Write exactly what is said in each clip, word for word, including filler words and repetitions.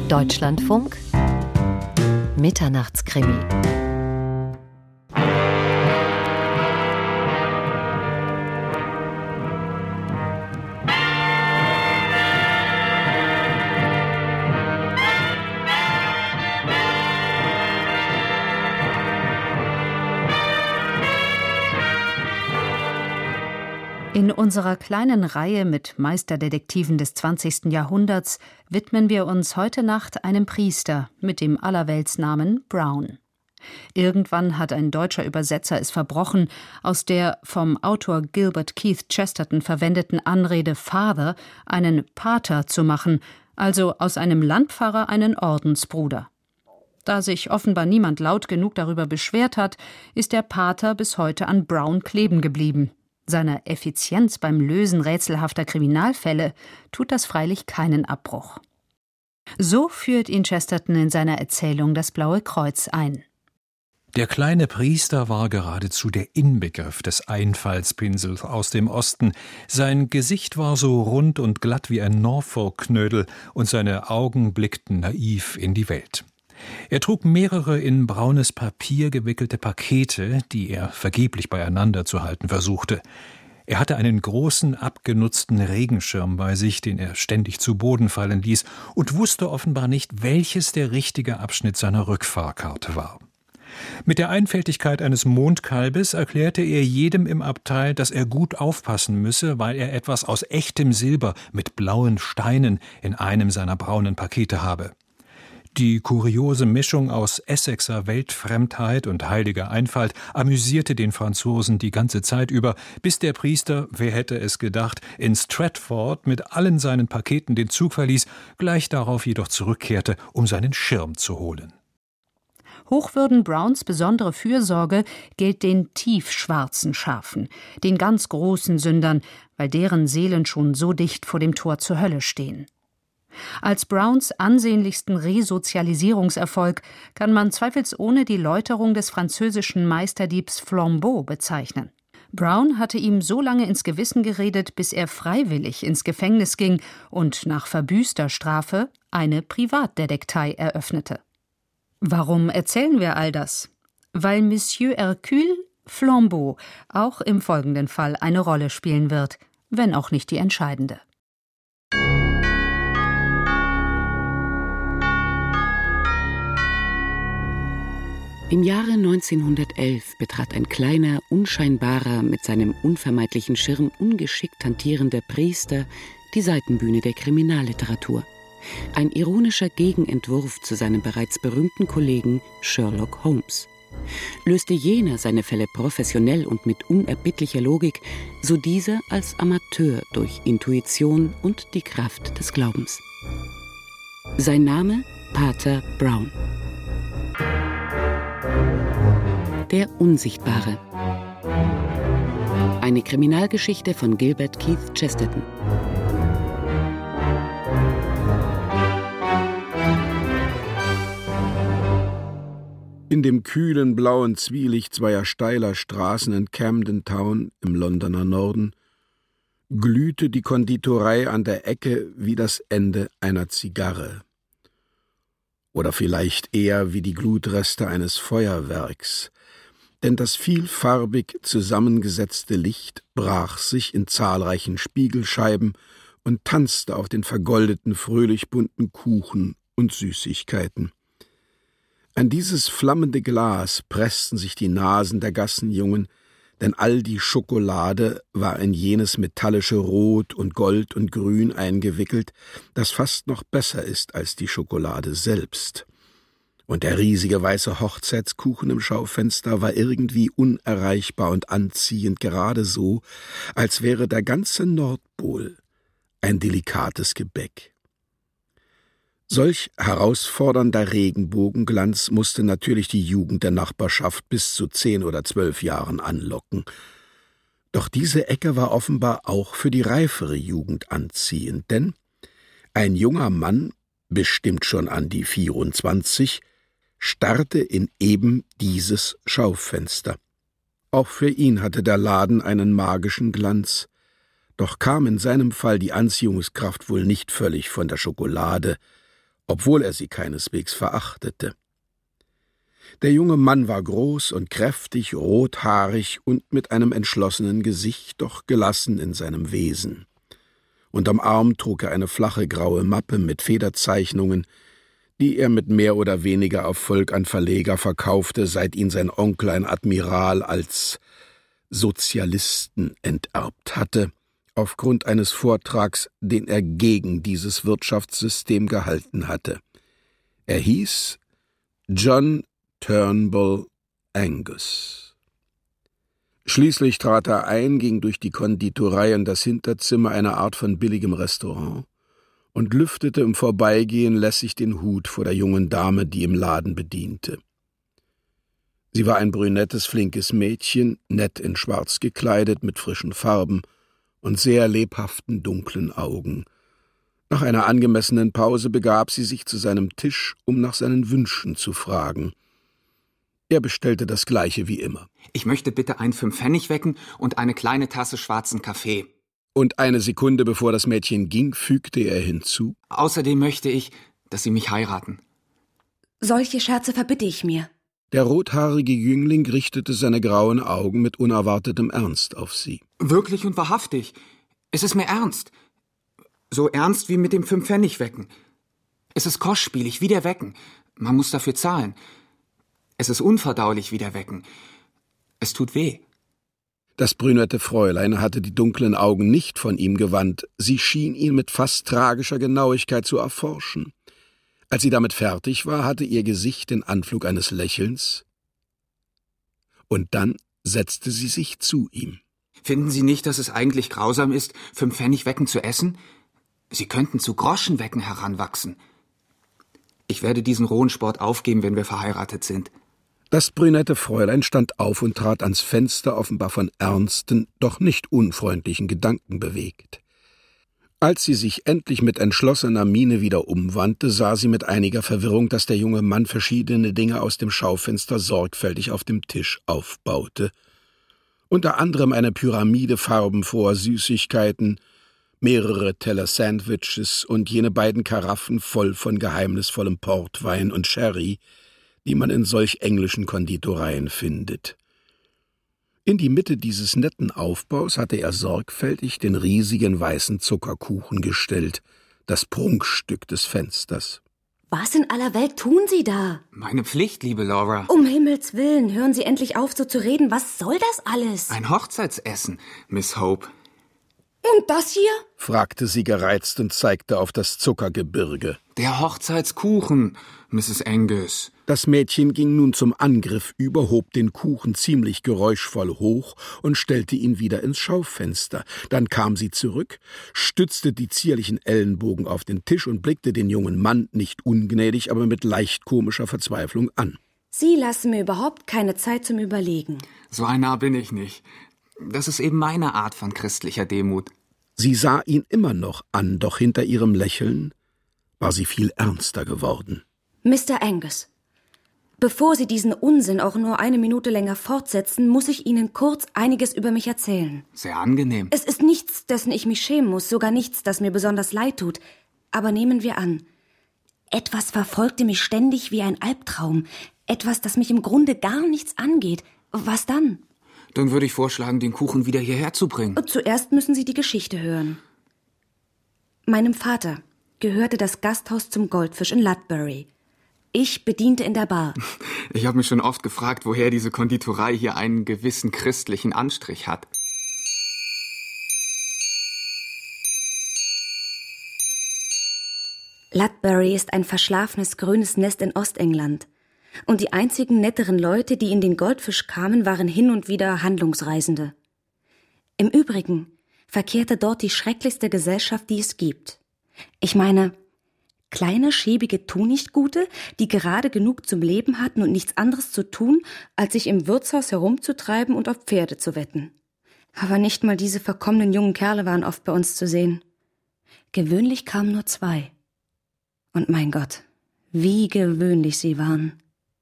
Deutschlandfunk Mitternachtskrimi. In unserer kleinen Reihe mit Meisterdetektiven des zwanzigsten Jahrhunderts widmen wir uns heute Nacht einem Priester mit dem Allerweltsnamen Brown. Irgendwann hat ein deutscher Übersetzer es verbrochen, aus der vom Autor Gilbert Keith Chesterton verwendeten Anrede Father einen Pater zu machen, also aus einem Landpfarrer einen Ordensbruder. Da sich offenbar niemand laut genug darüber beschwert hat, ist der Pater bis heute an Brown kleben geblieben. Seiner Effizienz beim Lösen rätselhafter Kriminalfälle tut das freilich keinen Abbruch. So führt ihn Chesterton in seiner Erzählung Das Blaue Kreuz ein. Der kleine Priester war geradezu der Inbegriff des Einfallspinsels aus dem Osten. Sein Gesicht war so rund und glatt wie ein Norfolk-Knödel und seine Augen blickten naiv in die Welt. Er trug mehrere in braunes Papier gewickelte Pakete, die er vergeblich beieinander zu halten versuchte. Er hatte einen großen, abgenutzten Regenschirm bei sich, den er ständig zu Boden fallen ließ, und wusste offenbar nicht, welches der richtige Abschnitt seiner Rückfahrkarte war. Mit der Einfältigkeit eines Mondkalbes erklärte er jedem im Abteil, dass er gut aufpassen müsse, weil er etwas aus echtem Silber mit blauen Steinen in einem seiner braunen Pakete habe. Die kuriose Mischung aus Essexer Weltfremdheit und heiliger Einfalt amüsierte den Franzosen die ganze Zeit über, bis der Priester, wer hätte es gedacht, in Stratford mit allen seinen Paketen den Zug verließ, gleich darauf jedoch zurückkehrte, um seinen Schirm zu holen. Hochwürden Browns besondere Fürsorge gilt den tiefschwarzen Schafen, den ganz großen Sündern, weil deren Seelen schon so dicht vor dem Tor zur Hölle stehen. Als Browns ansehnlichsten Resozialisierungserfolg kann man zweifelsohne die Läuterung des französischen Meisterdiebs Flambeau bezeichnen. Brown hatte ihm so lange ins Gewissen geredet, bis er freiwillig ins Gefängnis ging und nach verbüßter Strafe eine Privatdetektei eröffnete. Warum erzählen wir all das? Weil Monsieur Hercule Flambeau auch im folgenden Fall eine Rolle spielen wird, wenn auch nicht die entscheidende. Im Jahre neunzehnhundertelf betrat ein kleiner, unscheinbarer, mit seinem unvermeidlichen Schirm ungeschickt hantierender Priester die Seitenbühne der Kriminalliteratur. Ein ironischer Gegenentwurf zu seinem bereits berühmten Kollegen Sherlock Holmes. Löste jener seine Fälle professionell und mit unerbittlicher Logik, so dieser als Amateur durch Intuition und die Kraft des Glaubens. Sein Name Pater Brown. Der Unsichtbare. Eine Kriminalgeschichte von Gilbert Keith Chesterton. In dem kühlen blauen Zwielicht zweier steiler Straßen in Camden Town im Londoner Norden glühte die Konditorei an der Ecke wie das Ende einer Zigarre. Oder vielleicht eher wie die Glutreste eines Feuerwerks, denn das vielfarbig zusammengesetzte Licht brach sich in zahlreichen Spiegelscheiben und tanzte auf den vergoldeten, fröhlich bunten Kuchen und Süßigkeiten. An dieses flammende Glas pressten sich die Nasen der Gassenjungen, denn all die Schokolade war in jenes metallische Rot und Gold und Grün eingewickelt, das fast noch besser ist als die Schokolade selbst. Und der riesige weiße Hochzeitskuchen im Schaufenster war irgendwie unerreichbar und anziehend, gerade so, als wäre der ganze Nordpol ein delikates Gebäck. Solch herausfordernder Regenbogenglanz musste natürlich die Jugend der Nachbarschaft bis zu zehn oder zwölf Jahren anlocken. Doch diese Ecke war offenbar auch für die reifere Jugend anziehend, denn ein junger Mann, bestimmt schon an die vierundzwanzig, starrte in eben dieses Schaufenster. Auch für ihn hatte der Laden einen magischen Glanz, doch kam in seinem Fall die Anziehungskraft wohl nicht völlig von der Schokolade, obwohl er sie keineswegs verachtete. Der junge Mann war groß und kräftig, rothaarig und mit einem entschlossenen Gesicht, doch gelassen in seinem Wesen. Unterm Arm trug er eine flache graue Mappe mit Federzeichnungen, die er mit mehr oder weniger Erfolg an Verleger verkaufte, seit ihn sein Onkel, ein Admiral, als Sozialisten enterbt hatte, aufgrund eines Vortrags, den er gegen dieses Wirtschaftssystem gehalten hatte. Er hieß John Turnbull Angus. Schließlich trat er ein, ging durch die Konditorei in das Hinterzimmer, eine Art von billigem Restaurant, und lüftete im Vorbeigehen lässig den Hut vor der jungen Dame, die im Laden bediente. Sie war ein brünettes, flinkes Mädchen, nett in Schwarz gekleidet, mit frischen Farben und sehr lebhaften, dunklen Augen. Nach einer angemessenen Pause begab sie sich zu seinem Tisch, um nach seinen Wünschen zu fragen. Er bestellte das Gleiche wie immer. Ich möchte bitte ein Fünf-Pfennig-Wecken und eine kleine Tasse schwarzen Kaffee. Und eine Sekunde bevor das Mädchen ging, fügte er hinzu: Außerdem möchte ich, dass Sie mich heiraten. Solche Scherze verbitte ich mir. Der rothaarige Jüngling richtete seine grauen Augen mit unerwartetem Ernst auf sie. Wirklich und wahrhaftig. Es ist mir ernst. So ernst wie mit dem Fünf-Pfennig-Wecken. Es ist kostspielig wie der Wecken. Man muss dafür zahlen. Es ist unverdaulich wie der Wecken. Es tut weh. Das brünette Fräulein hatte die dunklen Augen nicht von ihm gewandt. Sie schien ihn mit fast tragischer Genauigkeit zu erforschen. Als sie damit fertig war, hatte ihr Gesicht den Anflug eines Lächelns. Und dann setzte sie sich zu ihm. Finden Sie nicht, dass es eigentlich grausam ist, Fünf-Pfennig-Wecken zu essen? Sie könnten zu Groschenwecken heranwachsen. Ich werde diesen rohen Sport aufgeben, wenn wir verheiratet sind. Das brünette Fräulein stand auf und trat ans Fenster, offenbar von ernsten, doch nicht unfreundlichen Gedanken bewegt. Als sie sich endlich mit entschlossener Miene wieder umwandte, sah sie mit einiger Verwirrung, dass der junge Mann verschiedene Dinge aus dem Schaufenster sorgfältig auf dem Tisch aufbaute. Unter anderem eine Pyramide farbenfroher Süßigkeiten, mehrere Teller Sandwiches und jene beiden Karaffen voll von geheimnisvollem Portwein und Sherry, die man in solch englischen Konditoreien findet. In die Mitte dieses netten Aufbaus hatte er sorgfältig den riesigen weißen Zuckerkuchen gestellt, das Prunkstück des Fensters. Was in aller Welt tun Sie da? Meine Pflicht, liebe Laura. Um Himmels Willen, hören Sie endlich auf, so zu reden. Was soll das alles? Ein Hochzeitsessen, Miss Hope. Und das hier? Fragte sie gereizt und zeigte auf das Zuckergebirge. Der Hochzeitskuchen, Misses Angus. Das Mädchen ging nun zum Angriff über, hob den Kuchen ziemlich geräuschvoll hoch und stellte ihn wieder ins Schaufenster. Dann kam sie zurück, stützte die zierlichen Ellenbogen auf den Tisch und blickte den jungen Mann nicht ungnädig, aber mit leicht komischer Verzweiflung an. Sie lassen mir überhaupt keine Zeit zum Überlegen. So ein Narr bin ich nicht. Das ist eben meine Art von christlicher Demut. Sie sah ihn immer noch an, doch hinter ihrem Lächeln war sie viel ernster geworden. Mister Angus, bevor Sie diesen Unsinn auch nur eine Minute länger fortsetzen, muss ich Ihnen kurz einiges über mich erzählen. Sehr angenehm. Es ist nichts, dessen ich mich schämen muss, sogar nichts, das mir besonders leid tut. Aber nehmen wir an, etwas verfolgte mich ständig wie ein Albtraum, etwas, das mich im Grunde gar nichts angeht. Was dann? Dann würde ich vorschlagen, den Kuchen wieder hierher zu bringen. Zuerst müssen Sie die Geschichte hören. Meinem Vater gehörte das Gasthaus zum Goldfisch in Ludbury. Ich bediente in der Bar. Ich habe mich schon oft gefragt, woher diese Konditorei hier einen gewissen christlichen Anstrich hat. Ludbury ist ein verschlafenes grünes Nest in Ostengland. Und die einzigen netteren Leute, die in den Goldfisch kamen, waren hin und wieder Handlungsreisende. Im Übrigen verkehrte dort die schrecklichste Gesellschaft, die es gibt. Ich meine, kleine, schäbige Tunichtgute, die gerade genug zum Leben hatten und nichts anderes zu tun, als sich im Wirtshaus herumzutreiben und auf Pferde zu wetten. Aber nicht mal diese verkommenen jungen Kerle waren oft bei uns zu sehen. Gewöhnlich kamen nur zwei. Und mein Gott, wie gewöhnlich sie waren.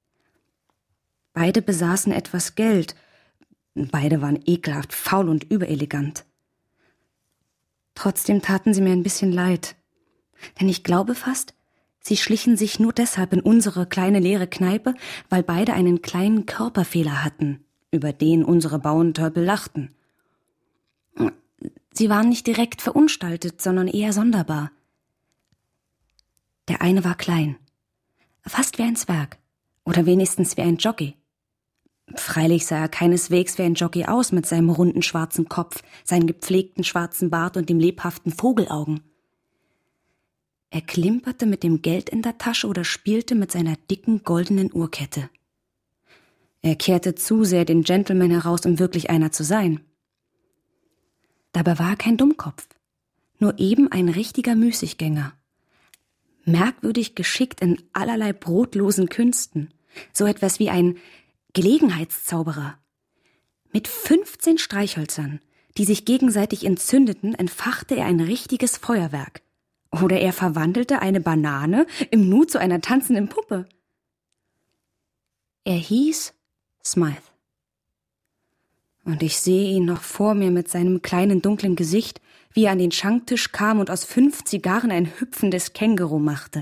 Beide besaßen etwas Geld. Beide waren ekelhaft, faul und überelegant. Trotzdem taten sie mir ein bisschen leid. Denn ich glaube fast, Sie schlichen sich nur deshalb in unsere kleine leere Kneipe, weil beide einen kleinen Körperfehler hatten, über den unsere Bauerntölpel lachten. Sie waren nicht direkt verunstaltet, sondern eher sonderbar. Der eine war klein, fast wie ein Zwerg oder wenigstens wie ein Jockey. Freilich sah er keineswegs wie ein Jockey aus mit seinem runden schwarzen Kopf, seinen gepflegten schwarzen Bart und dem lebhaften Vogelaugen. Er klimperte mit dem Geld in der Tasche oder spielte mit seiner dicken goldenen Uhrkette. Er kehrte zu sehr den Gentleman heraus, um wirklich einer zu sein. Dabei war er kein Dummkopf, nur eben ein richtiger Müßiggänger. Merkwürdig geschickt in allerlei brotlosen Künsten, so etwas wie ein Gelegenheitszauberer. Mit fünfzehn Streichhölzern, die sich gegenseitig entzündeten, entfachte er ein richtiges Feuerwerk. Oder er verwandelte eine Banane im Nu zu einer tanzenden Puppe. Er hieß Smythe. Und ich sehe ihn noch vor mir mit seinem kleinen dunklen Gesicht, wie er an den Schanktisch kam und aus fünf Zigarren ein hüpfendes Känguru machte.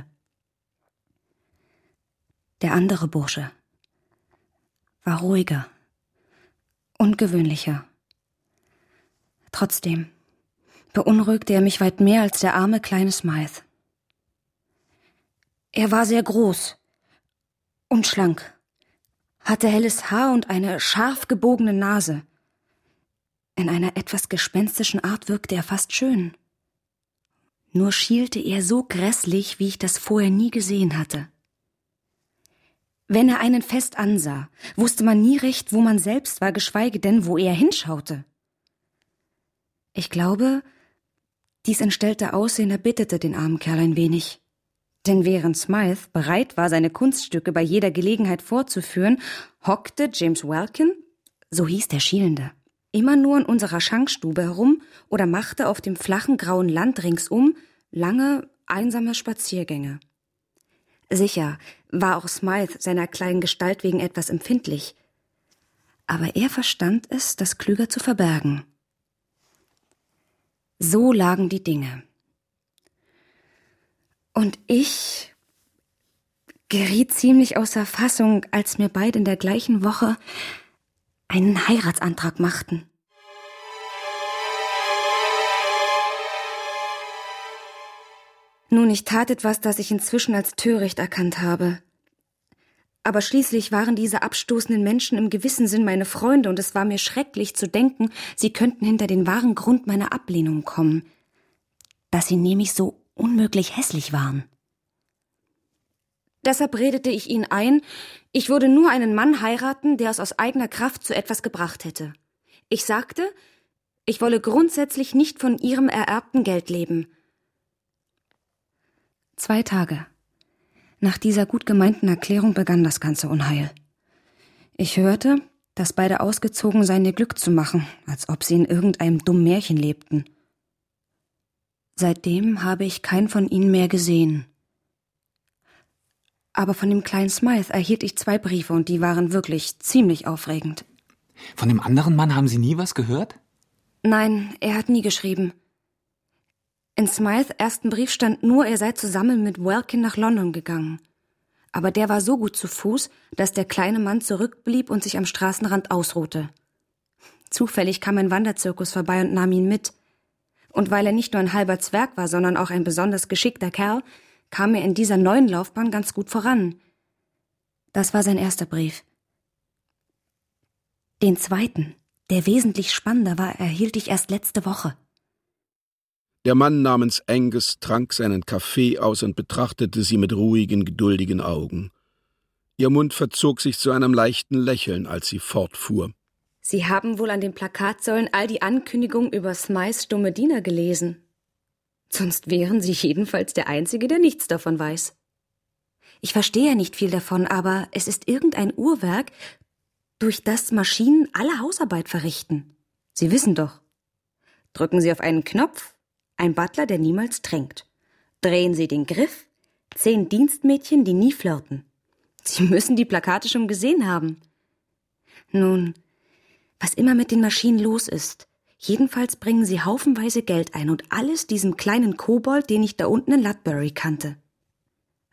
Der andere Bursche war ruhiger, ungewöhnlicher. Trotzdem beunruhigte er mich weit mehr als der arme kleine Smythe. Er war sehr groß und schlank, hatte helles Haar und eine scharf gebogene Nase. In einer etwas gespenstischen Art wirkte er fast schön. Nur schielte er so grässlich, wie ich das vorher nie gesehen hatte. Wenn er einen fest ansah, wusste man nie recht, wo man selbst war, geschweige denn, wo er hinschaute. Ich glaube, dies entstellte Aussehen erbitterte den armen Kerl ein wenig. Denn während Smythe bereit war, seine Kunststücke bei jeder Gelegenheit vorzuführen, hockte James Welkin, so hieß der Schielende, immer nur in unserer Schankstube herum oder machte auf dem flachen grauen Land ringsum lange, einsame Spaziergänge. Sicher war auch Smythe seiner kleinen Gestalt wegen etwas empfindlich, aber er verstand es, das klüger zu verbergen. So lagen die Dinge. Und ich geriet ziemlich außer Fassung, als mir beide in der gleichen Woche einen Heiratsantrag machten. Nun, ich tat etwas, das ich inzwischen als töricht erkannt habe. Aber schließlich waren diese abstoßenden Menschen im gewissen Sinn meine Freunde, und es war mir schrecklich zu denken, sie könnten hinter den wahren Grund meiner Ablehnung kommen, dass sie nämlich so unmöglich hässlich waren. Deshalb redete ich ihn ein, ich würde nur einen Mann heiraten, der es aus eigener Kraft zu etwas gebracht hätte. Ich sagte, ich wolle grundsätzlich nicht von ihrem ererbten Geld leben. Zwei Tage nach dieser gut gemeinten Erklärung begann das ganze Unheil. Ich hörte, dass beide ausgezogen seien, ihr Glück zu machen, als ob sie in irgendeinem dummen Märchen lebten. Seitdem habe ich keinen von ihnen mehr gesehen. Aber von dem kleinen Smythe erhielt ich zwei Briefe, und die waren wirklich ziemlich aufregend. Von dem anderen Mann haben Sie nie was gehört? Nein, er hat nie geschrieben. In Smythes ersten Brief stand nur, er sei zusammen mit Welkin nach London gegangen. Aber der war so gut zu Fuß, dass der kleine Mann zurückblieb und sich am Straßenrand ausruhte. Zufällig kam ein Wanderzirkus vorbei und nahm ihn mit. Und weil er nicht nur ein halber Zwerg war, sondern auch ein besonders geschickter Kerl, kam er in dieser neuen Laufbahn ganz gut voran. Das war sein erster Brief. Den zweiten, der wesentlich spannender war, erhielt ich erst letzte Woche. Der Mann namens Angus trank seinen Kaffee aus und betrachtete sie mit ruhigen, geduldigen Augen. Ihr Mund verzog sich zu einem leichten Lächeln, als sie fortfuhr. Sie haben wohl an den Plakatsäulen all die Ankündigungen über Smythes stumme Diener gelesen. Sonst wären Sie jedenfalls der Einzige, der nichts davon weiß. Ich verstehe ja nicht viel davon, aber es ist irgendein Uhrwerk, durch das Maschinen alle Hausarbeit verrichten. Sie wissen doch. Drücken Sie auf einen Knopf, ein Butler, der niemals trinkt. Drehen Sie den Griff, zehn Dienstmädchen, die nie flirten. Sie müssen die Plakate schon gesehen haben. Nun, was immer mit den Maschinen los ist, jedenfalls bringen sie haufenweise Geld ein und alles diesem kleinen Kobold, den ich da unten in Ludbury kannte.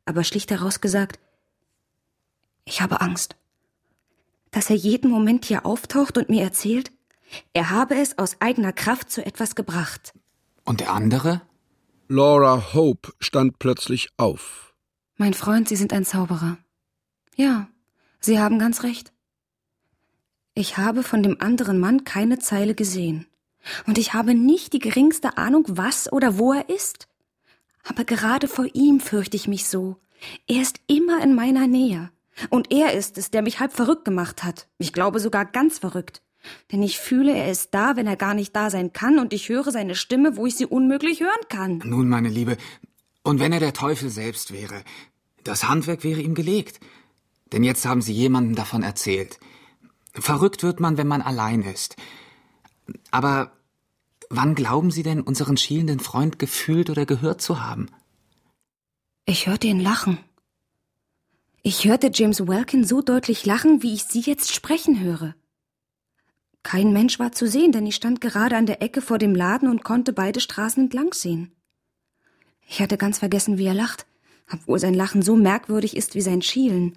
aber schlicht heraus gesagt, ich habe Angst, dass er jeden Moment hier auftaucht und mir erzählt, er habe es aus eigener Kraft zu etwas gebracht. Und der andere? Laura Hope stand plötzlich auf. Mein Freund, Sie sind ein Zauberer. Ja, Sie haben ganz recht. Ich habe von dem anderen Mann keine Zeile gesehen. Und ich habe nicht die geringste Ahnung, was oder wo er ist. Aber gerade vor ihm fürchte ich mich so. Er ist immer in meiner Nähe. Und er ist es, der mich halb verrückt gemacht hat. Ich glaube sogar ganz verrückt. Denn ich fühle, er ist da, wenn er gar nicht da sein kann, und ich höre seine Stimme, wo ich sie unmöglich hören kann. Nun, meine Liebe, und wenn er der Teufel selbst wäre, das Handwerk wäre ihm gelegt. Denn jetzt haben Sie jemandem davon erzählt. Verrückt wird man, wenn man allein ist. Aber wann glauben Sie denn, unseren schielenden Freund gefühlt oder gehört zu haben? Ich hörte ihn lachen. Ich hörte James Welkin so deutlich lachen, wie ich Sie jetzt sprechen höre. Kein Mensch war zu sehen, denn ich stand gerade an der Ecke vor dem Laden und konnte beide Straßen entlang sehen. Ich hatte ganz vergessen, wie er lacht, obwohl sein Lachen so merkwürdig ist wie sein Schielen.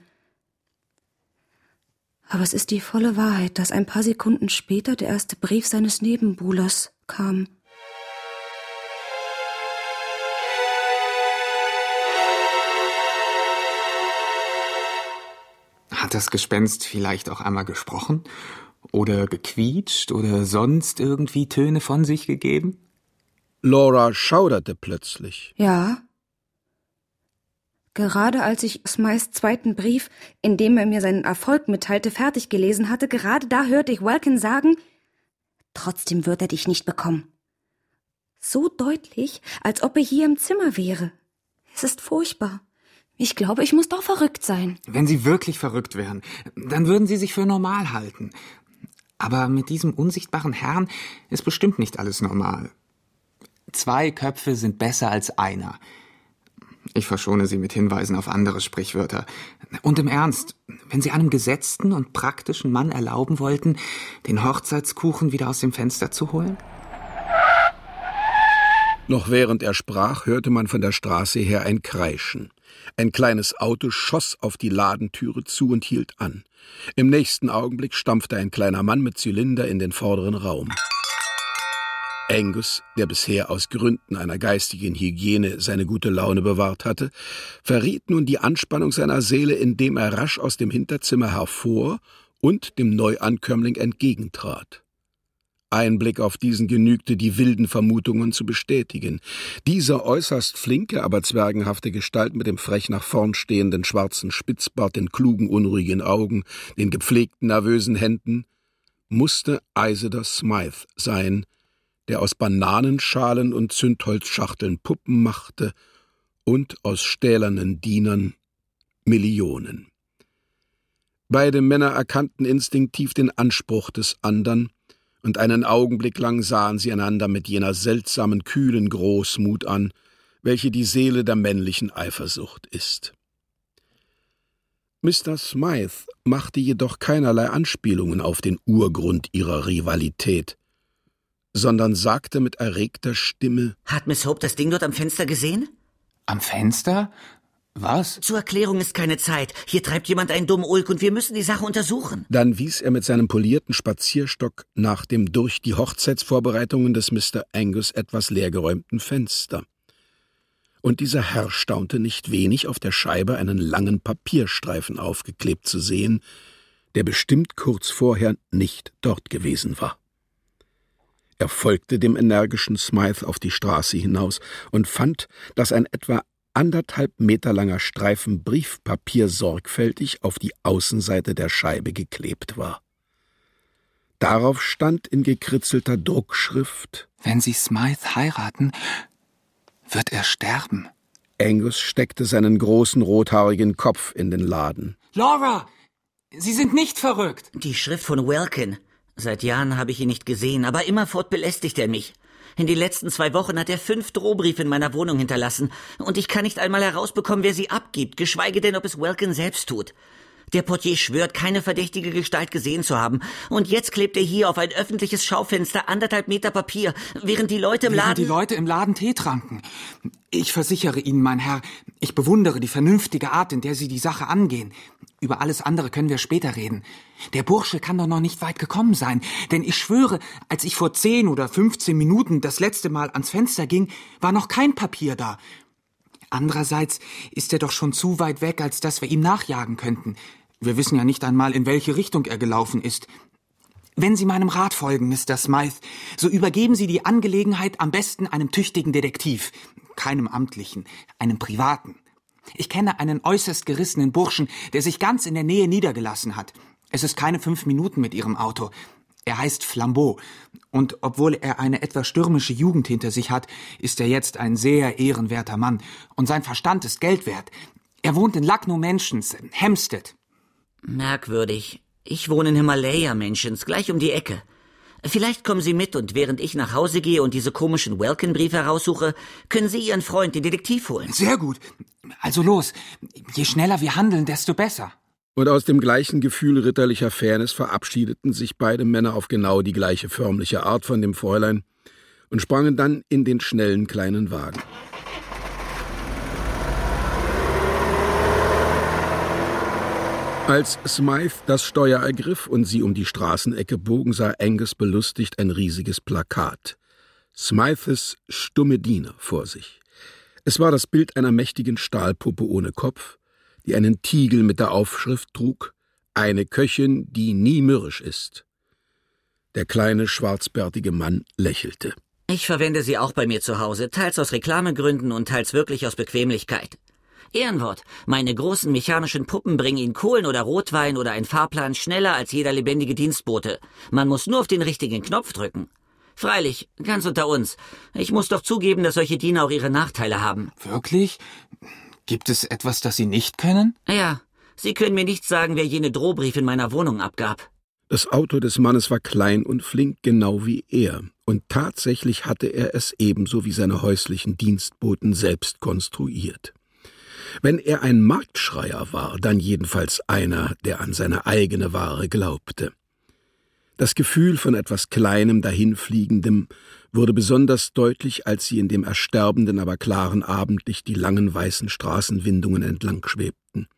Aber es ist die volle Wahrheit, dass ein paar Sekunden später der erste Brief seines Nebenbuhlers kam. Hat das Gespenst vielleicht auch einmal gesprochen? Oder gequietscht? Oder sonst irgendwie Töne von sich gegeben? Laura schauderte plötzlich. Ja. Gerade als ich Smythes zweiten Brief, in dem er mir seinen Erfolg mitteilte, fertig gelesen hatte, gerade da hörte ich Welkin sagen, trotzdem wird er dich nicht bekommen. So deutlich, als ob er hier im Zimmer wäre. Es ist furchtbar. Ich glaube, ich muss doch verrückt sein. Wenn Sie wirklich verrückt wären, dann würden Sie sich für normal halten. Aber mit diesem unsichtbaren Herrn ist bestimmt nicht alles normal. Zwei Köpfe sind besser als einer. Ich verschone Sie mit Hinweisen auf andere Sprichwörter. Und im Ernst, wenn Sie einem gesetzten und praktischen Mann erlauben wollten, den Hochzeitskuchen wieder aus dem Fenster zu holen? Noch während er sprach, hörte man von der Straße her ein Kreischen. Ein kleines Auto schoss auf die Ladentüre zu und hielt an. Im nächsten Augenblick stampfte ein kleiner Mann mit Zylinder in den vorderen Raum. Angus, der bisher aus Gründen einer geistigen Hygiene seine gute Laune bewahrt hatte, verriet nun die Anspannung seiner Seele, indem er rasch aus dem Hinterzimmer hervor und dem Neuankömmling entgegentrat. Ein Blick auf diesen genügte, die wilden Vermutungen zu bestätigen. Diese äußerst flinke, aber zwergenhafte Gestalt mit dem frech nach vorn stehenden schwarzen Spitzbart, den klugen, unruhigen Augen, den gepflegten, nervösen Händen, musste Isidor Smythe sein, der aus Bananenschalen und Zündholzschachteln Puppen machte und aus stählernen Dienern Millionen. Beide Männer erkannten instinktiv den Anspruch des andern, und einen Augenblick lang sahen sie einander mit jener seltsamen, kühlen Großmut an, welche die Seele der männlichen Eifersucht ist. Mister Smythe machte jedoch keinerlei Anspielungen auf den Urgrund ihrer Rivalität, sondern sagte mit erregter Stimme: »Hat Miss Hope das Ding dort am Fenster gesehen?« Am Fenster? Was? »Zur Erklärung ist keine Zeit. Hier treibt jemand einen dummen Ulk und wir müssen die Sache untersuchen.« Dann wies er mit seinem polierten Spazierstock nach dem durch die Hochzeitsvorbereitungen des Mister Angus etwas leergeräumten Fenster. Und dieser Herr staunte nicht wenig, auf der Scheibe einen langen Papierstreifen aufgeklebt zu sehen, der bestimmt kurz vorher nicht dort gewesen war. Er folgte dem energischen Smythe auf die Straße hinaus und fand, dass ein etwa anderthalb Meter langer Streifen Briefpapier sorgfältig auf die Außenseite der Scheibe geklebt war. Darauf stand in gekritzelter Druckschrift: Wenn Sie Smythe heiraten, wird er sterben. Angus steckte seinen großen rothaarigen Kopf in den Laden. Laura, Sie sind nicht verrückt. Die Schrift von Welkin. Seit Jahren habe ich ihn nicht gesehen, aber immerfort belästigt er mich. In den letzten zwei Wochen hat er fünf Drohbriefe in meiner Wohnung hinterlassen und ich kann nicht einmal herausbekommen, wer sie abgibt, geschweige denn, ob es Welkin selbst tut. Der Portier schwört, keine verdächtige Gestalt gesehen zu haben. Und jetzt klebt er hier auf ein öffentliches Schaufenster anderthalb Meter Papier, während die Leute im während Laden... die Leute im Laden Tee tranken. Ich versichere Ihnen, mein Herr, ich bewundere die vernünftige Art, in der Sie die Sache angehen. Über alles andere können wir später reden. Der Bursche kann doch noch nicht weit gekommen sein, denn ich schwöre, als ich vor zehn oder fünfzehn Minuten das letzte Mal ans Fenster ging, war noch kein Papier da. Andererseits ist er doch schon zu weit weg, als dass wir ihm nachjagen könnten. Wir wissen ja nicht einmal, in welche Richtung er gelaufen ist. Wenn Sie meinem Rat folgen, Mister Smythe, so übergeben Sie die Angelegenheit am besten einem tüchtigen Detektiv. Keinem amtlichen, einem privaten. Ich kenne einen äußerst gerissenen Burschen, der sich ganz in der Nähe niedergelassen hat. Es ist keine fünf Minuten mit Ihrem Auto. Er heißt Flambeau. Und obwohl er eine etwas stürmische Jugend hinter sich hat, ist er jetzt ein sehr ehrenwerter Mann. Und sein Verstand ist Geld wert. Er wohnt in Lucknow Mansions, Hampstead. Merkwürdig. Ich wohne in Himalaya Mansions, gleich um die Ecke. Vielleicht kommen Sie mit und während ich nach Hause gehe und diese komischen Welkin-Briefe heraussuche, können Sie Ihren Freund, den Detektiv, holen. Sehr gut. Also los. Je schneller wir handeln, desto besser. Und aus dem gleichen Gefühl ritterlicher Fairness verabschiedeten sich beide Männer auf genau die gleiche förmliche Art von dem Fräulein und sprangen dann in den schnellen kleinen Wagen. Als Smythe das Steuer ergriff und sie um die Straßenecke bogen, sah Angus belustigt ein riesiges Plakat. Smythes stumme Diener vor sich. Es war das Bild einer mächtigen Stahlpuppe ohne Kopf, die einen Tiegel mit der Aufschrift trug, eine Köchin, die nie mürrisch ist. Der kleine, schwarzbärtige Mann lächelte. Ich verwende sie auch bei mir zu Hause, teils aus Reklamegründen und teils wirklich aus Bequemlichkeit. Ehrenwort, meine großen mechanischen Puppen bringen Ihnen Kohlen oder Rotwein oder einen Fahrplan schneller als jeder lebendige Dienstbote. Man muss nur auf den richtigen Knopf drücken. Freilich, ganz unter uns. Ich muss doch zugeben, dass solche Diener auch ihre Nachteile haben. Wirklich? Gibt es etwas, das Sie nicht können? Ja, Sie können mir nicht sagen, wer jene Drohbrief in meiner Wohnung abgab. Das Auto des Mannes war klein und flink, genau wie er. Und tatsächlich hatte er es ebenso wie seine häuslichen Dienstboten selbst konstruiert. Wenn er ein Marktschreier war, dann jedenfalls einer, der an seine eigene Ware glaubte. Das Gefühl von etwas Kleinem, Dahinfliegendem wurde besonders deutlich, als sie in dem ersterbenden, aber klaren Abendlicht die langen weißen Straßenwindungen entlang schwebten.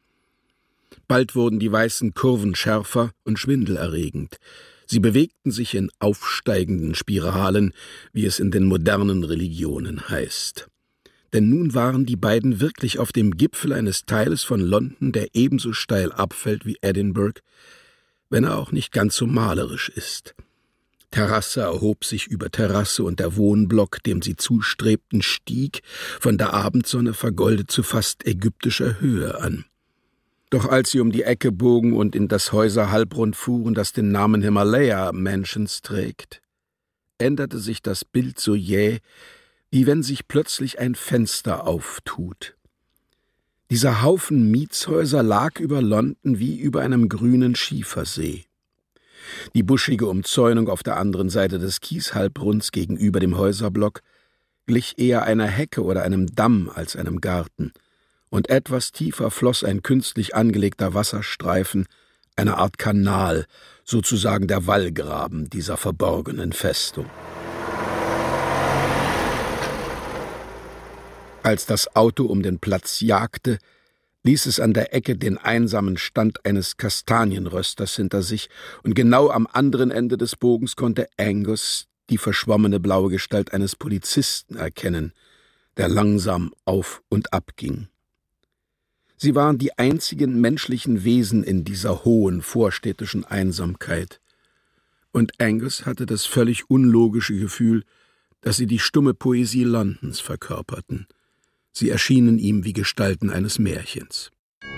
Bald wurden die weißen Kurven schärfer und schwindelerregend. Sie bewegten sich in aufsteigenden Spiralen, wie es in den modernen Religionen heißt. Denn nun waren die beiden wirklich auf dem Gipfel eines Teiles von London, der ebenso steil abfällt wie Edinburgh, wenn er auch nicht ganz so malerisch ist. Terrasse erhob sich über Terrasse und der Wohnblock, dem sie zustrebten, stieg, von der Abendsonne vergoldet zu fast ägyptischer Höhe an. Doch als sie um die Ecke bogen und in das Häuserhalbrund fuhren, das den Namen Himalaya Mansions trägt, änderte sich das Bild so jäh, wie wenn sich plötzlich ein Fenster auftut. Dieser Haufen Mietshäuser lag über London wie über einem grünen Schiefersee. Die buschige Umzäunung auf der anderen Seite des Kieshalbrunds gegenüber dem Häuserblock glich eher einer Hecke oder einem Damm als einem Garten, und etwas tiefer floss ein künstlich angelegter Wasserstreifen, eine Art Kanal, sozusagen der Wallgraben dieser verborgenen Festung. Als das Auto um den Platz jagte, ließ es an der Ecke den einsamen Stand eines Kastanienrösters hinter sich, und genau am anderen Ende des Bogens konnte Angus die verschwommene blaue Gestalt eines Polizisten erkennen, der langsam auf und ab ging. Sie waren die einzigen menschlichen Wesen in dieser hohen vorstädtischen Einsamkeit, und Angus hatte das völlig unlogische Gefühl, dass sie die stumme Poesie Londons verkörperten. Sie erschienen ihm wie Gestalten eines Märchens.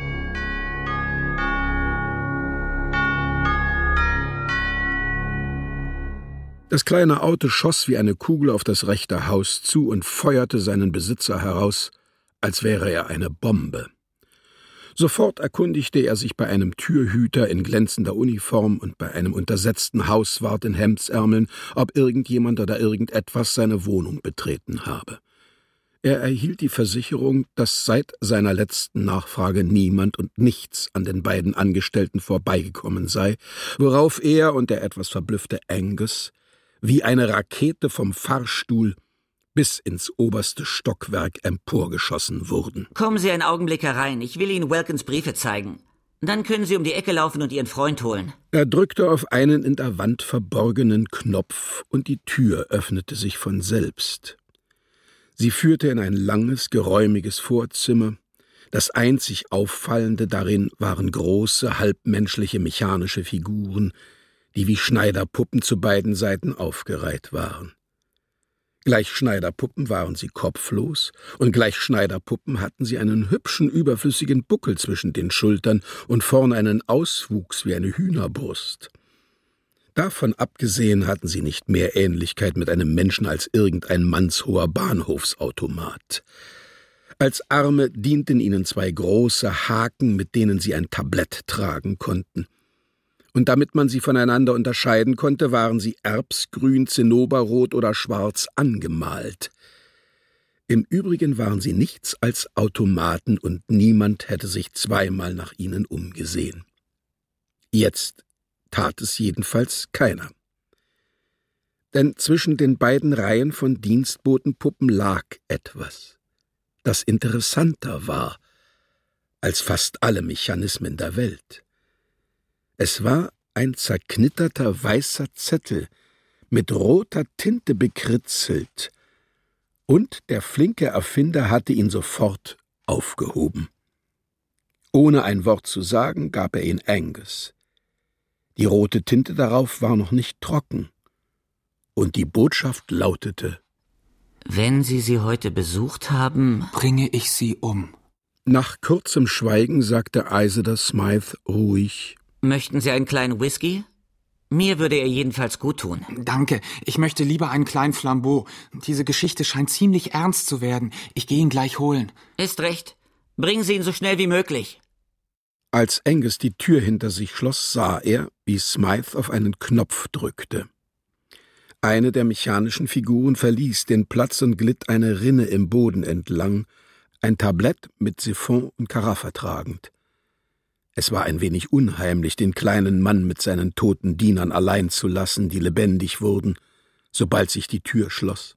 Das kleine Auto schoss wie eine Kugel auf das rechte Haus zu und feuerte seinen Besitzer heraus, als wäre er eine Bombe. Sofort erkundigte er sich bei einem Türhüter in glänzender Uniform und bei einem untersetzten Hauswart in Hemdsärmeln, ob irgendjemand oder irgendetwas seine Wohnung betreten habe. Er erhielt die Versicherung, dass seit seiner letzten Nachfrage niemand und nichts an den beiden Angestellten vorbeigekommen sei, worauf er und der etwas verblüffte Angus wie eine Rakete vom Fahrstuhl bis ins oberste Stockwerk emporgeschossen wurden. Kommen Sie einen Augenblick herein, ich will Ihnen Welkins Briefe zeigen. Dann können Sie um die Ecke laufen und Ihren Freund holen. Er drückte auf einen in der Wand verborgenen Knopf, und die Tür öffnete sich von selbst. Sie führte in ein langes, geräumiges Vorzimmer. Das einzig Auffallende darin waren große, halbmenschliche mechanische Figuren, die wie Schneiderpuppen zu beiden Seiten aufgereiht waren. Gleich Schneiderpuppen waren sie kopflos, und gleich Schneiderpuppen hatten sie einen hübschen, überflüssigen Buckel zwischen den Schultern und vorn einen Auswuchs wie eine Hühnerbrust. Davon abgesehen hatten sie nicht mehr Ähnlichkeit mit einem Menschen als irgendein mannshoher Bahnhofsautomat. Als Arme dienten ihnen zwei große Haken, mit denen sie ein Tablett tragen konnten. Und damit man sie voneinander unterscheiden konnte, waren sie erbsgrün, zinnoberrot oder schwarz angemalt. Im Übrigen waren sie nichts als Automaten, und niemand hätte sich zweimal nach ihnen umgesehen. Jetzt tat es jedenfalls keiner. Denn zwischen den beiden Reihen von Dienstbotenpuppen lag etwas, das interessanter war als fast alle Mechanismen der Welt. Es war ein zerknitterter weißer Zettel, mit roter Tinte bekritzelt, und der flinke Erfinder hatte ihn sofort aufgehoben. Ohne ein Wort zu sagen, gab er ihn Angus. Die rote Tinte darauf war noch nicht trocken, und die Botschaft lautete: Wenn Sie sie heute besucht haben, bringe ich sie um. Nach kurzem Schweigen sagte Isaac Smythe ruhig: Möchten Sie einen kleinen Whisky? Mir würde er jedenfalls gut tun. Danke, ich möchte lieber einen kleinen Flambeau. Diese Geschichte scheint ziemlich ernst zu werden. Ich gehe ihn gleich holen. Ist recht. Bringen Sie ihn so schnell wie möglich. Als Angus die Tür hinter sich schloss, sah er, wie Smythe auf einen Knopf drückte. Eine der mechanischen Figuren verließ den Platz und glitt eine Rinne im Boden entlang, ein Tablett mit Siphon und Karaffe tragend. Es war ein wenig unheimlich, den kleinen Mann mit seinen toten Dienern allein zu lassen, die lebendig wurden, sobald sich die Tür schloss.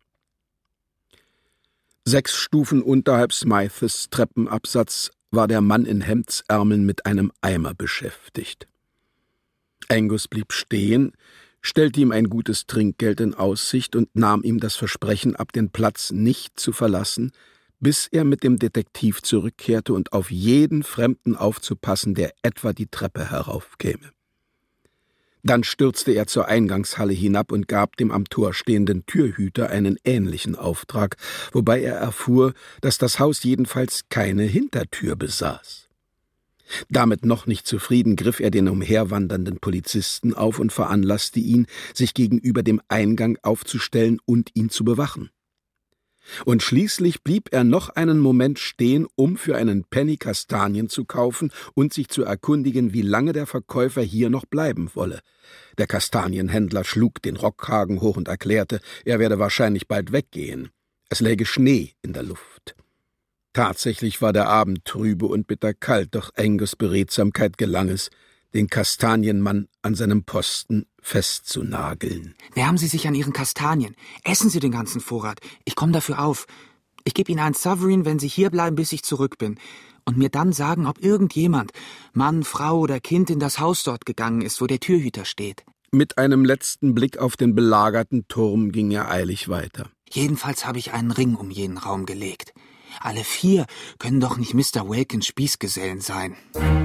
Sechs Stufen unterhalb Smythes Treppenabsatz war der Mann in Hemdsärmeln mit einem Eimer beschäftigt. Angus blieb stehen, stellte ihm ein gutes Trinkgeld in Aussicht und nahm ihm das Versprechen ab, den Platz nicht zu verlassen, bis er mit dem Detektiv zurückkehrte und auf jeden Fremden aufzupassen, der etwa die Treppe heraufkäme. Dann stürzte er zur Eingangshalle hinab und gab dem am Tor stehenden Türhüter einen ähnlichen Auftrag, wobei er erfuhr, dass das Haus jedenfalls keine Hintertür besaß. Damit noch nicht zufrieden, griff er den umherwandernden Polizisten auf und veranlasste ihn, sich gegenüber dem Eingang aufzustellen und ihn zu bewachen. Und schließlich blieb er noch einen Moment stehen, um für einen Penny Kastanien zu kaufen und sich zu erkundigen, wie lange der Verkäufer hier noch bleiben wolle. Der Kastanienhändler schlug den Rockkragen hoch und erklärte, er werde wahrscheinlich bald weggehen. Es läge Schnee in der Luft. Tatsächlich war der Abend trübe und bitterkalt, doch Angus' Beredsamkeit gelang es, den Kastanienmann an seinem Posten festzunageln. Wärmen Sie sich an Ihren Kastanien. Essen Sie den ganzen Vorrat. Ich komme dafür auf. Ich gebe Ihnen einen Sovereign, wenn Sie hier bleiben, bis ich zurück bin. Und mir dann sagen, ob irgendjemand, Mann, Frau oder Kind, in das Haus dort gegangen ist, wo der Türhüter steht. Mit einem letzten Blick auf den belagerten Turm ging er eilig weiter. Jedenfalls habe ich einen Ring um jeden Raum gelegt. Alle vier können doch nicht Mister Welkins Spießgesellen sein.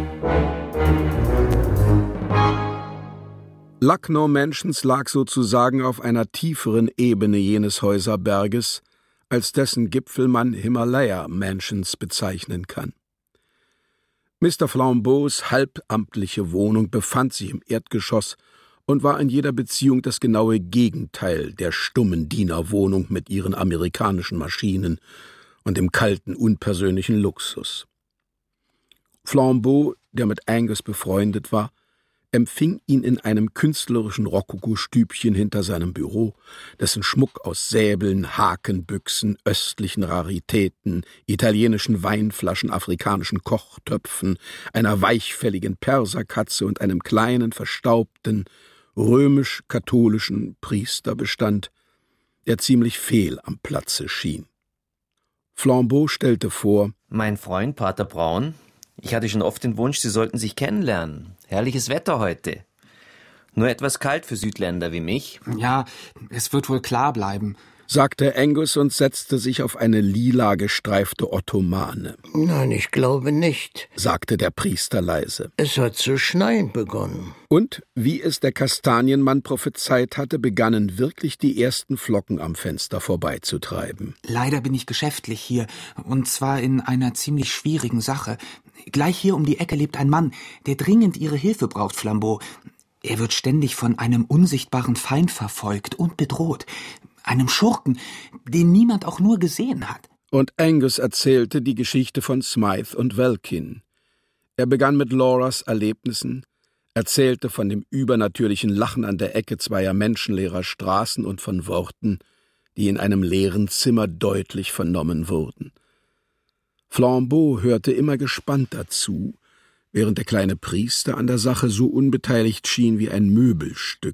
Lucknow Mansions lag sozusagen auf einer tieferen Ebene jenes Häuserberges, als dessen Gipfel man Himalaya Mansions bezeichnen kann. Mister Flambeaus halbamtliche Wohnung befand sich im Erdgeschoss und war in jeder Beziehung das genaue Gegenteil der stummen Dienerwohnung mit ihren amerikanischen Maschinen und dem kalten, unpersönlichen Luxus. Flambeau, der mit Angus befreundet war, empfing ihn in einem künstlerischen Rokokostübchen hinter seinem Büro, dessen Schmuck aus Säbeln, Hakenbüchsen, östlichen Raritäten, italienischen Weinflaschen, afrikanischen Kochtöpfen, einer weichfälligen Perserkatze und einem kleinen, verstaubten, römisch-katholischen Priester bestand, der ziemlich fehl am Platze schien. Flambeau stellte vor: Mein Freund, Pater Braun, ich hatte schon oft den Wunsch, Sie sollten sich kennenlernen. Herrliches Wetter heute. Nur etwas kalt für Südländer wie mich. Ja, es wird wohl klar bleiben, sagte Angus und setzte sich auf eine lila gestreifte Ottomane. Nein, ich glaube nicht, sagte der Priester leise. Es hat zu schneien begonnen. Und, wie es der Kastanienmann prophezeit hatte, begannen wirklich die ersten Flocken am Fenster vorbeizutreiben. Leider bin ich geschäftlich hier, und zwar in einer ziemlich schwierigen Sache. Gleich hier um die Ecke lebt ein Mann, der dringend Ihre Hilfe braucht, Flambeau. Er wird ständig von einem unsichtbaren Feind verfolgt und bedroht. Einem Schurken, den niemand auch nur gesehen hat. Und Angus erzählte die Geschichte von Smythe und Welkin. Er begann mit Lauras Erlebnissen, erzählte von dem übernatürlichen Lachen an der Ecke zweier menschenleerer Straßen und von Worten, die in einem leeren Zimmer deutlich vernommen wurden. Flambeau hörte immer gespannter zu, während der kleine Priester an der Sache so unbeteiligt schien wie ein Möbelstück.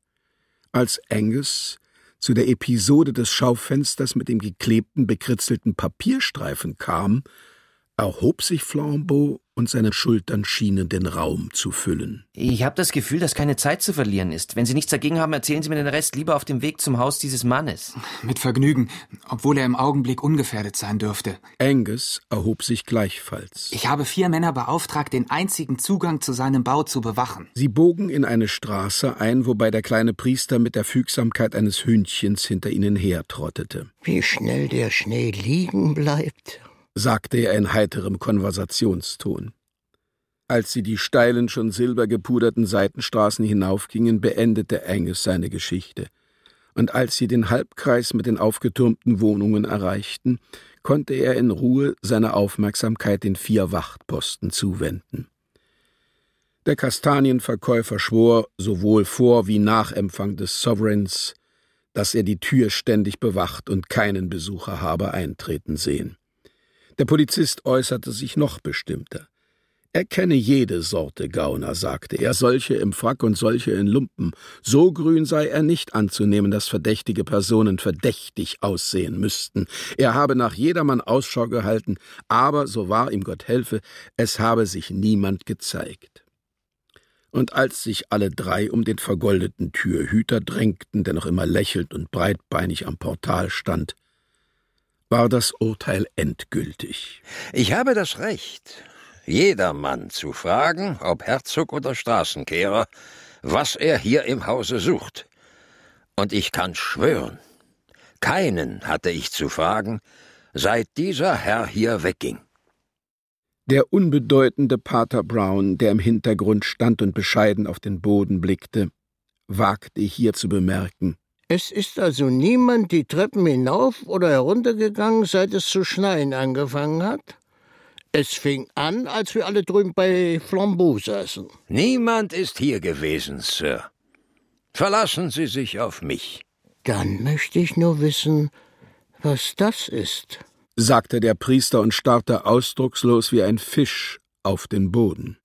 Als Angus zu der Episode des Schaufensters mit dem geklebten, bekritzelten Papierstreifen kam, erhob sich Flambeau und seine Schultern schienen den Raum zu füllen. Ich habe das Gefühl, dass keine Zeit zu verlieren ist. Wenn Sie nichts dagegen haben, erzählen Sie mir den Rest lieber auf dem Weg zum Haus dieses Mannes. Mit Vergnügen, obwohl er im Augenblick ungefährdet sein dürfte. Angus erhob sich gleichfalls. Ich habe vier Männer beauftragt, den einzigen Zugang zu seinem Bau zu bewachen. Sie bogen in eine Straße ein, wobei der kleine Priester mit der Fügsamkeit eines Hündchens hinter ihnen hertrottete. Wie schnell der Schnee liegen bleibt, sagte er in heiterem Konversationston. Als sie die steilen, schon silbergepuderten Seitenstraßen hinaufgingen, beendete Angus seine Geschichte. Und als sie den Halbkreis mit den aufgetürmten Wohnungen erreichten, konnte er in Ruhe seine Aufmerksamkeit den vier Wachtposten zuwenden. Der Kastanienverkäufer schwor, sowohl vor wie nach Empfang des Sovereigns, dass er die Tür ständig bewacht und keinen Besucher habe eintreten sehen. Der Polizist äußerte sich noch bestimmter. Er kenne jede Sorte Gauner, sagte er, solche im Frack und solche in Lumpen. So grün sei er nicht anzunehmen, dass verdächtige Personen verdächtig aussehen müssten. Er habe nach jedermann Ausschau gehalten, aber, so wahr ihm Gott helfe, es habe sich niemand gezeigt. Und als sich alle drei um den vergoldeten Türhüter drängten, der noch immer lächelnd und breitbeinig am Portal stand, war das Urteil endgültig. Ich habe das Recht, jedermann zu fragen, ob Herzog oder Straßenkehrer, was er hier im Hause sucht. Und ich kann schwören, keinen hatte ich zu fragen, seit dieser Herr hier wegging. Der unbedeutende Pater Brown, der im Hintergrund stand und bescheiden auf den Boden blickte, wagte hier zu bemerken: Es ist also niemand die Treppen hinauf oder heruntergegangen, seit es zu schneien angefangen hat? Es fing an, als wir alle drüben bei Flambeau saßen. Niemand ist hier gewesen, Sir. Verlassen Sie sich auf mich. Dann möchte ich nur wissen, was das ist, sagte der Priester und starrte ausdruckslos wie ein Fisch auf den Boden.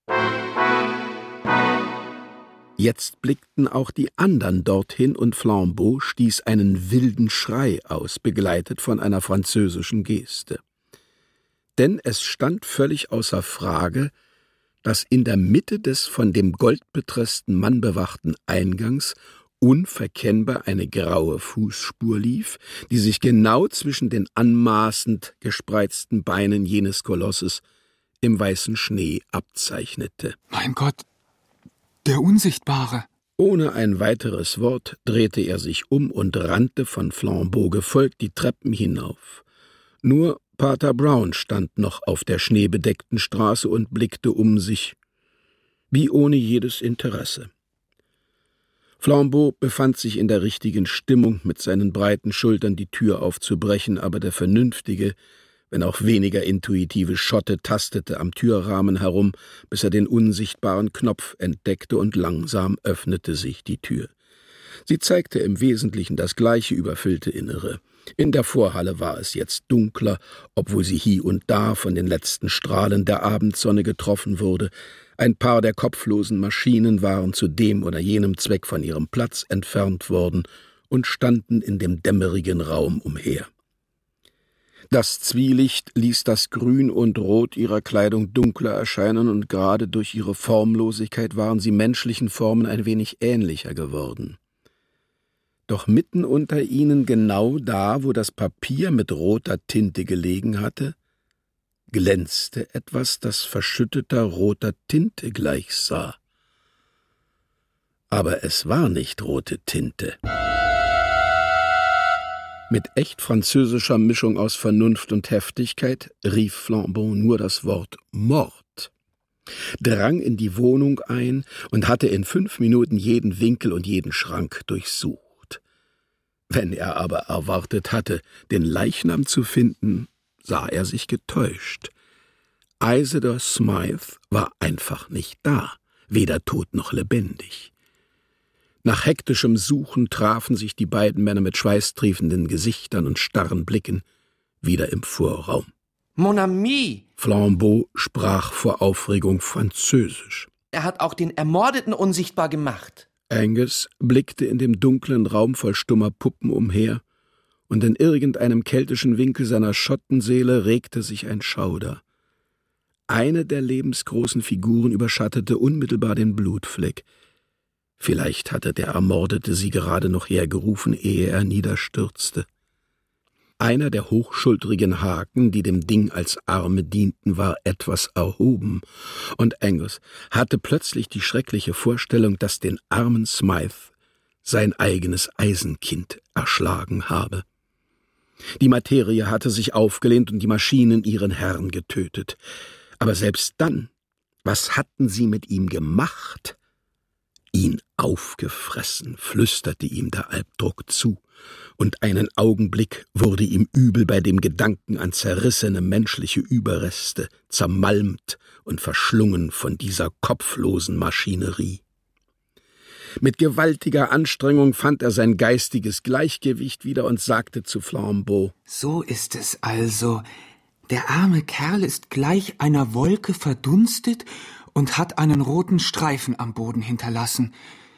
Jetzt blickten auch die anderen dorthin, und Flambeau stieß einen wilden Schrei aus, begleitet von einer französischen Geste. Denn es stand völlig außer Frage, dass in der Mitte des von dem goldbetressten Mann bewachten Eingangs unverkennbar eine graue Fußspur lief, die sich genau zwischen den anmaßend gespreizten Beinen jenes Kolosses im weißen Schnee abzeichnete. Mein Gott, der Unsichtbare! Ohne ein weiteres Wort drehte er sich um und rannte von Flambeau gefolgt die Treppen hinauf. Nur Pater Brown stand noch auf der schneebedeckten Straße und blickte um sich, wie ohne jedes Interesse. Flambeau befand sich in der richtigen Stimmung, mit seinen breiten Schultern die Tür aufzubrechen, aber der vernünftige, wenn auch weniger intuitive Schotte tastete am Türrahmen herum, bis er den unsichtbaren Knopf entdeckte und langsam öffnete sich die Tür. Sie zeigte im Wesentlichen das gleiche überfüllte Innere. In der Vorhalle war es jetzt dunkler, obwohl sie hie und da von den letzten Strahlen der Abendsonne getroffen wurde. Ein paar der kopflosen Maschinen waren zu dem oder jenem Zweck von ihrem Platz entfernt worden und standen in dem dämmerigen Raum umher. Das Zwielicht ließ das Grün und Rot ihrer Kleidung dunkler erscheinen, und gerade durch ihre Formlosigkeit waren sie menschlichen Formen ein wenig ähnlicher geworden. Doch mitten unter ihnen, genau da, wo das Papier mit roter Tinte gelegen hatte, glänzte etwas, das verschütteter roter Tinte gleichsah. Aber es war nicht rote Tinte. Mit echt französischer Mischung aus Vernunft und Heftigkeit rief Flambeau nur das Wort Mord, drang in die Wohnung ein und hatte in fünf Minuten jeden Winkel und jeden Schrank durchsucht. Wenn er aber erwartet hatte, den Leichnam zu finden, sah er sich getäuscht. Isidore Smythe war einfach nicht da, weder tot noch lebendig. Nach hektischem Suchen trafen sich die beiden Männer mit schweißtriefenden Gesichtern und starren Blicken wieder im Vorraum. Mon ami! Flambeau sprach vor Aufregung Französisch. Er hat auch den Ermordeten unsichtbar gemacht. Angus blickte in dem dunklen Raum voll stummer Puppen umher, und in irgendeinem keltischen Winkel seiner Schottenseele regte sich ein Schauder. Eine der lebensgroßen Figuren überschattete unmittelbar den Blutfleck. Vielleicht hatte der Ermordete sie gerade noch hergerufen, ehe er niederstürzte. Einer der hochschultrigen Haken, die dem Ding als Arme dienten, war etwas erhoben, und Angus hatte plötzlich die schreckliche Vorstellung, dass den armen Smythe sein eigenes Eisenkind erschlagen habe. Die Materie hatte sich aufgelehnt und die Maschinen ihren Herrn getötet. Aber selbst dann, was hatten sie mit ihm gemacht? Ihn aufgefressen, flüsterte ihm der Albdruck zu, und einen Augenblick wurde ihm übel bei dem Gedanken an zerrissene menschliche Überreste, zermalmt und verschlungen von dieser kopflosen Maschinerie. Mit gewaltiger Anstrengung fand er sein geistiges Gleichgewicht wieder und sagte zu Flambeau: »So ist es also. Der arme Kerl ist gleich einer Wolke verdunstet und hat einen roten Streifen am Boden hinterlassen.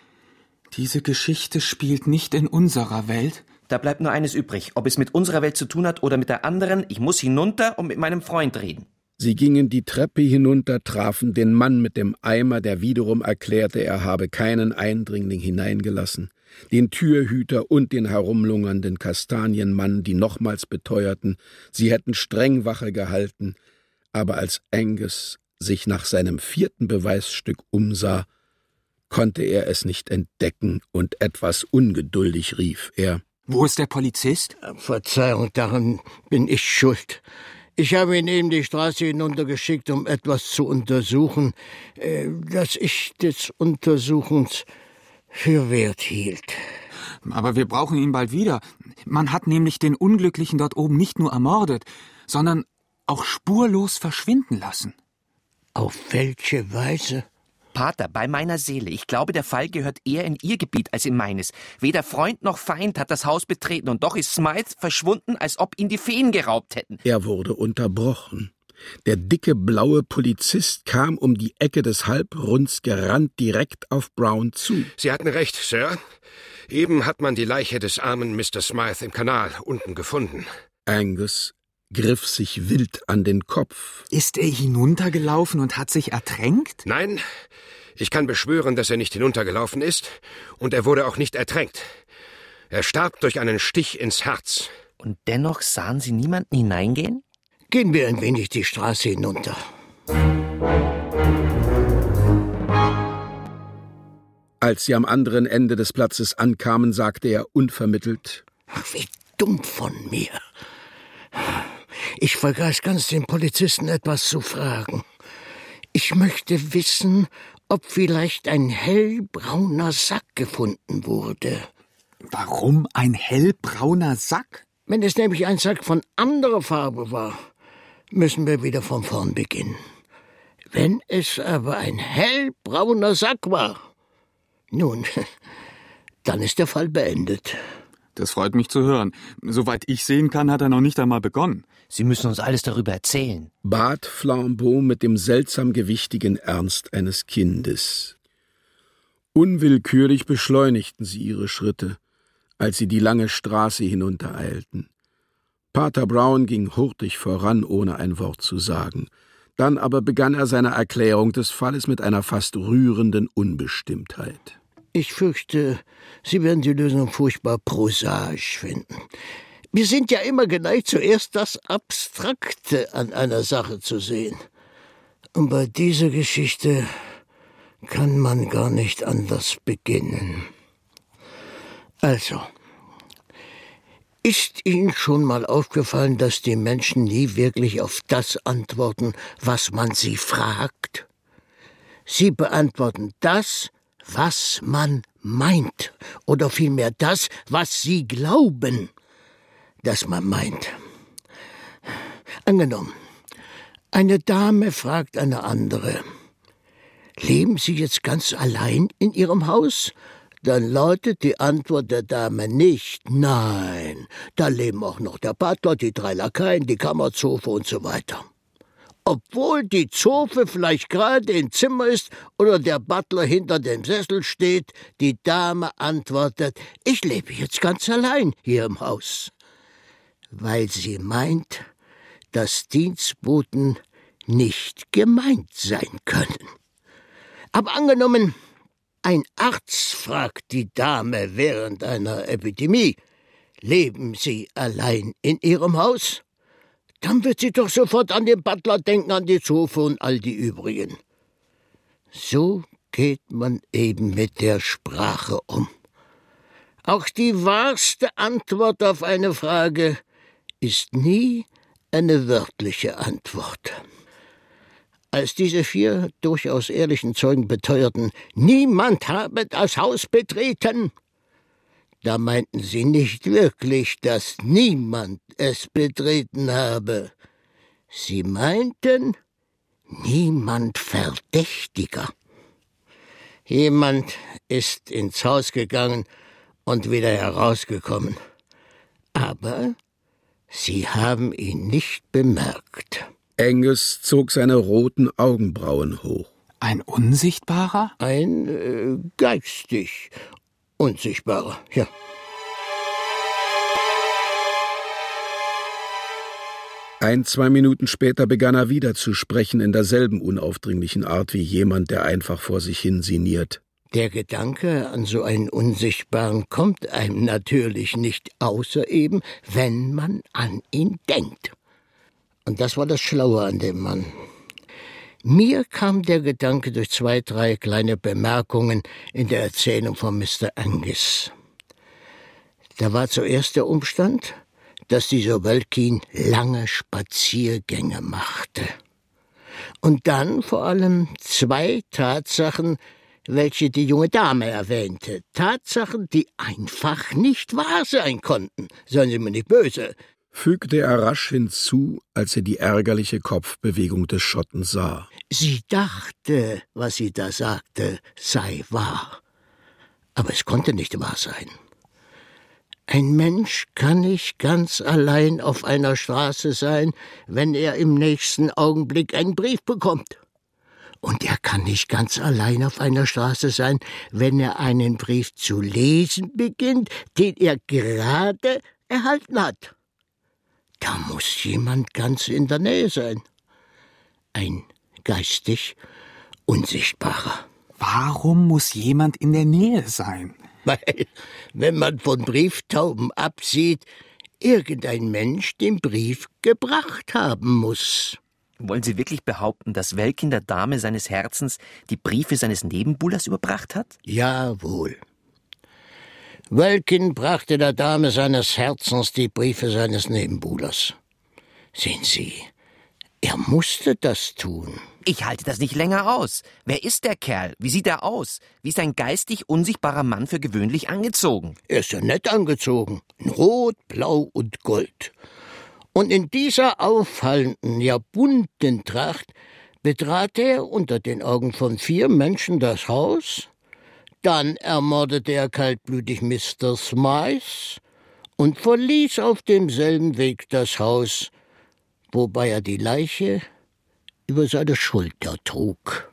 Diese Geschichte spielt nicht in unserer Welt.« Da bleibt nur eines übrig, ob es mit unserer Welt zu tun hat oder mit der anderen. Ich muss hinunter und mit meinem Freund reden. Sie gingen die Treppe hinunter, trafen den Mann mit dem Eimer, der wiederum erklärte, er habe keinen Eindringling hineingelassen, den Türhüter und den herumlungernden Kastanienmann, die nochmals beteuerten, sie hätten streng Wache gehalten, aber als Angus sich nach seinem vierten Beweisstück umsah, konnte er es nicht entdecken, und etwas ungeduldig rief er: »Wo ist der Polizist?« »Verzeihung, daran bin ich schuld. Ich habe ihn eben die Straße hinuntergeschickt, um etwas zu untersuchen, äh, das ich des Untersuchens für wert hielt.« »Aber wir brauchen ihn bald wieder. Man hat nämlich den Unglücklichen dort oben nicht nur ermordet, sondern auch spurlos verschwinden lassen.« »Auf welche Weise?« Pater, bei meiner Seele, ich glaube, der Fall gehört eher in Ihr Gebiet als in meines. Weder Freund noch Feind hat das Haus betreten, und doch ist Smythe verschwunden, als ob ihn die Feen geraubt hätten.« Er wurde unterbrochen. Der dicke, blaue Polizist kam um die Ecke des Halbrunds gerannt, direkt auf Brown zu. »Sie hatten recht, Sir. Eben hat man die Leiche des armen Mister Smythe im Kanal unten gefunden.« Angus griff sich wild an den Kopf. »Ist er hinuntergelaufen und hat sich ertränkt?« »Nein, ich kann beschwören, dass er nicht hinuntergelaufen ist, und er wurde auch nicht ertränkt. Er starb durch einen Stich ins Herz.« »Und dennoch sahen Sie niemanden hineingehen?« »Gehen wir ein wenig die Straße hinunter.« Als sie am anderen Ende des Platzes ankamen, sagte er unvermittelt: »Ach, wie dumm von mir. Ich vergaß ganz, den Polizisten etwas zu fragen. Ich möchte wissen, ob vielleicht ein hellbrauner Sack gefunden wurde.« »Warum ein hellbrauner Sack?« »Wenn es nämlich ein Sack von anderer Farbe war, müssen wir wieder von vorn beginnen. Wenn es aber ein hellbrauner Sack war, nun, dann ist der Fall beendet. Das freut mich zu hören. Soweit ich sehen kann, hat er noch nicht einmal begonnen. Sie müssen uns alles darüber erzählen, bat Flambeau mit dem seltsam gewichtigen Ernst eines Kindes. Unwillkürlich beschleunigten sie ihre Schritte, als sie die lange Straße hinuntereilten. Pater Brown ging hurtig voran, ohne ein Wort zu sagen. Dann aber begann er seine Erklärung des Falles mit einer fast rührenden Unbestimmtheit. Ich fürchte, Sie werden die Lösung furchtbar prosaisch finden. Wir sind ja immer geneigt, zuerst das Abstrakte an einer Sache zu sehen. Und bei dieser Geschichte kann man gar nicht anders beginnen. Also, ist Ihnen schon mal aufgefallen, dass die Menschen nie wirklich auf das antworten, was man sie fragt? Sie beantworten das, was man meint, oder vielmehr das, was sie glauben, dass man meint. Angenommen, eine Dame fragt eine andere: Leben Sie jetzt ganz allein in Ihrem Haus? Dann lautet die Antwort der Dame nicht: Nein, da leben auch noch der Butler, die drei Lakaien, die Kammerzofe und so weiter. Obwohl die Zofe vielleicht gerade im Zimmer ist oder der Butler hinter dem Sessel steht, die Dame antwortet: Ich lebe jetzt ganz allein hier im Haus. Weil sie meint, dass Dienstboten nicht gemeint sein können. Aber angenommen, ein Arzt fragt die Dame während einer Epidemie: Leben Sie allein in Ihrem Haus? Dann wird sie doch sofort an den Butler denken, an die Zofe und all die übrigen. So geht man eben mit der Sprache um. Auch die wahrste Antwort auf eine Frage ist nie eine wörtliche Antwort. Als diese vier durchaus ehrlichen Zeugen beteuerten, niemand habe das Haus betreten, da meinten sie nicht wirklich, dass niemand es betreten habe. Sie meinten, niemand Verdächtiger. Jemand ist ins Haus gegangen und wieder herausgekommen. Aber sie haben ihn nicht bemerkt. Angus zog seine roten Augenbrauen hoch. Ein Unsichtbarer? Ein äh, geistig Unsichtbarer, ja. Ein, zwei Minuten später begann er wieder zu sprechen, in derselben unaufdringlichen Art wie jemand, der einfach vor sich hin sinniert. Der Gedanke an so einen Unsichtbaren kommt einem natürlich nicht, außer eben, wenn man an ihn denkt. Und das war das Schlaue an dem Mann. Mir kam der Gedanke durch zwei, drei kleine Bemerkungen in der Erzählung von Mister Angus. Da war zuerst der Umstand, dass dieser Welkin lange Spaziergänge machte. Und dann vor allem zwei Tatsachen, welche die junge Dame erwähnte. Tatsachen, die einfach nicht wahr sein konnten. Seien Sie mir nicht böse, fügte er rasch hinzu, als er die ärgerliche Kopfbewegung des Schotten sah. Sie dachte, was sie da sagte, sei wahr. Aber es konnte nicht wahr sein. Ein Mensch kann nicht ganz allein auf einer Straße sein, wenn er im nächsten Augenblick einen Brief bekommt. Und er kann nicht ganz allein auf einer Straße sein, wenn er einen Brief zu lesen beginnt, den er gerade erhalten hat. Da muss jemand ganz in der Nähe sein. Ein geistig Unsichtbarer. Warum muss jemand in der Nähe sein? Weil, wenn man von Brieftauben absieht, irgendein Mensch den Brief gebracht haben muss. Wollen Sie wirklich behaupten, dass Welkin der Dame seines Herzens die Briefe seines Nebenbuhlers überbracht hat? Jawohl. Welkin brachte der Dame seines Herzens die Briefe seines Nebenbuhlers. Sehen Sie, er musste das tun. Ich halte das nicht länger aus. Wer ist der Kerl? Wie sieht er aus? Wie ist ein geistig unsichtbarer Mann für gewöhnlich angezogen? Er ist ja nett angezogen. In Rot, Blau und Gold. Und in dieser auffallenden, ja bunten Tracht betrat er unter den Augen von vier Menschen das Haus, dann ermordete er kaltblütig Mister Smythe und verließ auf demselben Weg das Haus, wobei er die Leiche über seine Schulter trug.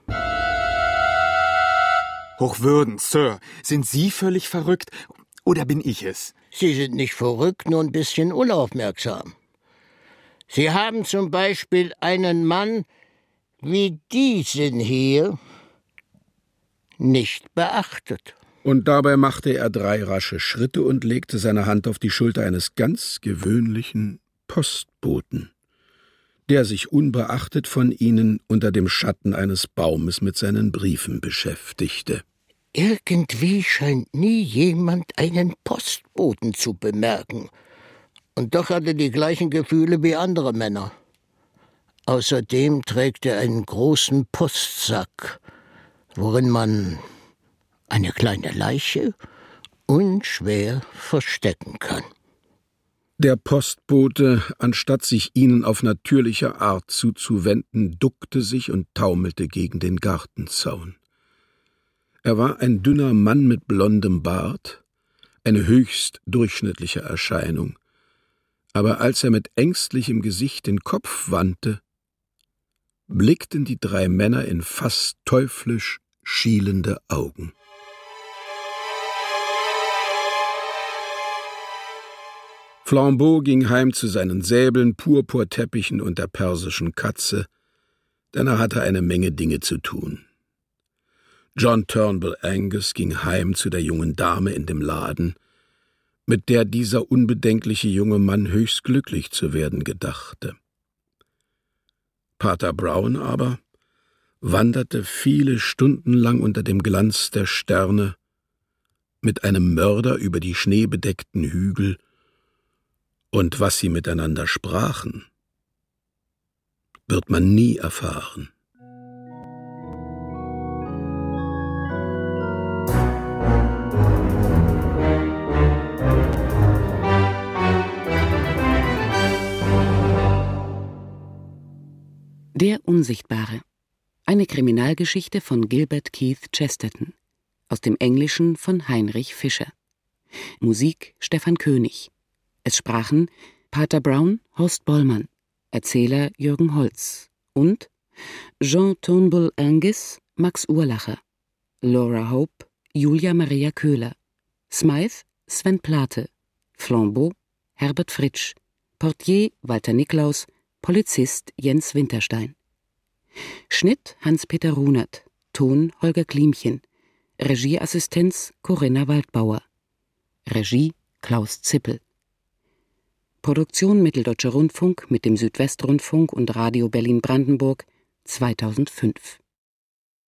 Hochwürden, Sir, sind Sie völlig verrückt oder bin ich es? Sie sind nicht verrückt, nur ein bisschen unaufmerksam. Sie haben zum Beispiel einen Mann wie diesen hier nicht beachtet. Und dabei machte er drei rasche Schritte und legte seine Hand auf die Schulter eines ganz gewöhnlichen Postboten, der sich unbeachtet von ihnen unter dem Schatten eines Baumes mit seinen Briefen beschäftigte. Irgendwie scheint nie jemand einen Postboten zu bemerken. Und doch hat er die gleichen Gefühle wie andere Männer. Außerdem trägt er einen großen Postsack, worin man eine kleine Leiche unschwer verstecken kann. Der Postbote, anstatt sich ihnen auf natürliche Art zuzuwenden, duckte sich und taumelte gegen den Gartenzaun. Er war ein dünner Mann mit blondem Bart, eine höchst durchschnittliche Erscheinung. Aber als er mit ängstlichem Gesicht den Kopf wandte, blickten die drei Männer in fast teuflisch schielende Augen. Flambeau ging heim zu seinen Säbeln, Purpurteppichen und der persischen Katze, denn er hatte eine Menge Dinge zu tun. John Turnbull Angus ging heim zu der jungen Dame in dem Laden, mit der dieser unbedenkliche junge Mann höchst glücklich zu werden gedachte. Pater Brown aber wanderte viele Stunden lang unter dem Glanz der Sterne mit einem Mörder über die schneebedeckten Hügel, und was sie miteinander sprachen, wird man nie erfahren. Der Unsichtbare. Eine Kriminalgeschichte von Gilbert Keith Chesterton. Aus dem Englischen von Heinrich Fischer. Musik Stefan König. Es sprachen Pater Brown, Horst Bollmann, Erzähler Jürgen Holz und Jean Turnbull Angus, Max Urlacher, Laura Hope, Julia Maria Köhler, Smythe, Sven Plate, Flambeau, Herbert Fritsch, Portier Walter Niklaus, Polizist Jens Winterstein. Schnitt Hans-Peter Runert, Ton Holger Klimchen, Regieassistenz Corinna Waldbauer, Regie Klaus Zippel. Produktion Mitteldeutscher Rundfunk mit dem Südwestrundfunk und Radio Berlin-Brandenburg zweitausendfünf.